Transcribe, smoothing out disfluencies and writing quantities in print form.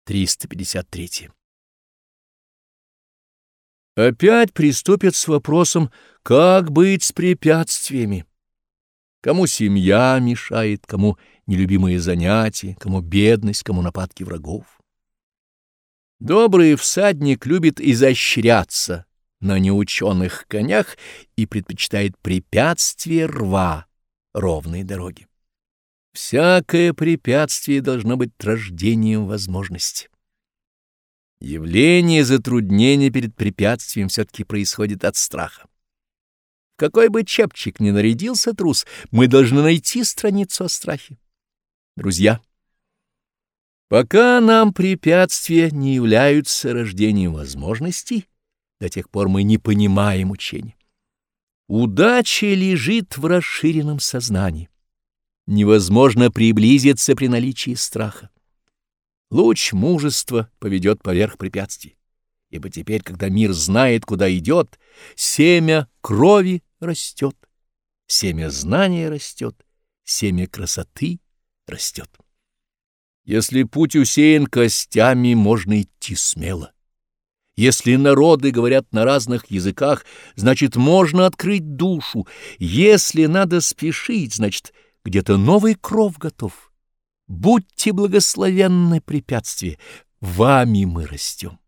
353. Опять приступят с вопросом, как быть с препятствиями. Кому семья мешает, кому нелюбимые занятия, кому бедность, кому нападки врагов. Добрый всадник любит изощряться на неученых конях и предпочитает препятствия рва ровной дороги. Всякое препятствие должно быть рождением возможности. Явление затруднения перед препятствием все-таки происходит от страха. В какой бы чепчик ни нарядился трус, мы должны найти страницу о страхе. Друзья, пока нам препятствия не являются рождением возможностей, до тех пор мы не понимаем учения. Удача лежит в расширенном сознании. Невозможно приблизиться при наличии страха. Луч мужества поведет поверх препятствий, ибо теперь, когда мир знает, куда идет, семя крови растет, семя знания растет, семя красоты растет. Если путь усеян костями, можно идти смело. Если народы говорят на разных языках, значит, можно открыть душу. Если надо спешить, значит, где-то новый кров готов. Будьте благословенны препятствия, вами мы растем.